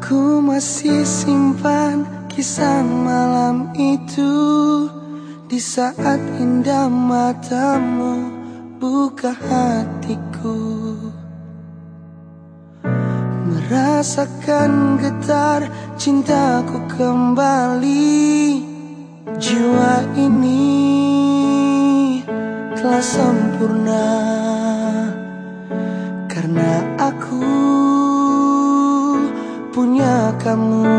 Ku masih simpan kisah malam itu, di saat indah matamu buka hatiku. Merasakan getar cintaku kembali. Jiwa ini telah sempurna karena aku punya kamu.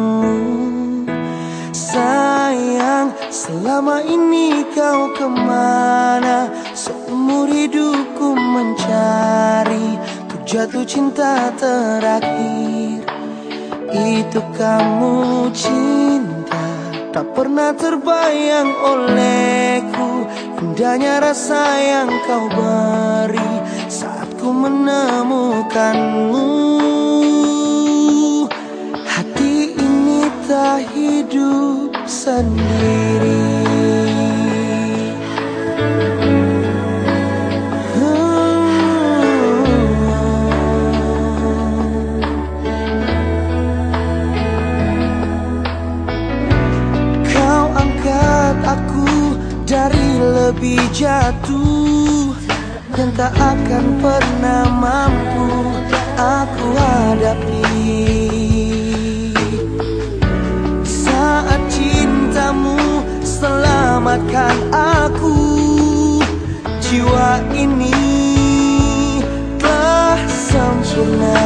Sayang, selama ini kau kemana? Seumur hidupku mencari, untuk jatuh cinta terakhir. Itu kamu cinta, tak pernah terbayang olehku. Indahnya rasa yang kau beri saat ku menemukanmu. Hati ini tak hidup sendiri. Kau angkat aku dari lebih jatuh, dan tak akan pernah mampu aku hadapi. Saat cintamu selamatkan aku, jiwa ini telah sempurna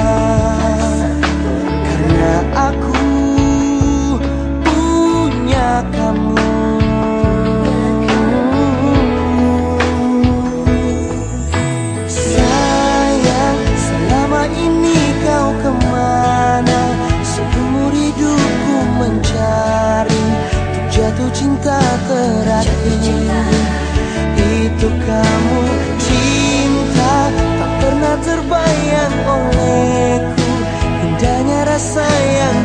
karena aku punya kamu. Sayang, selama ini kau kemana? Seumur hidupku mencari, untuk jatuh cinta terakhir. Itu kamu cinta, tak pernah terbayang olehku. Indahnya rasa yang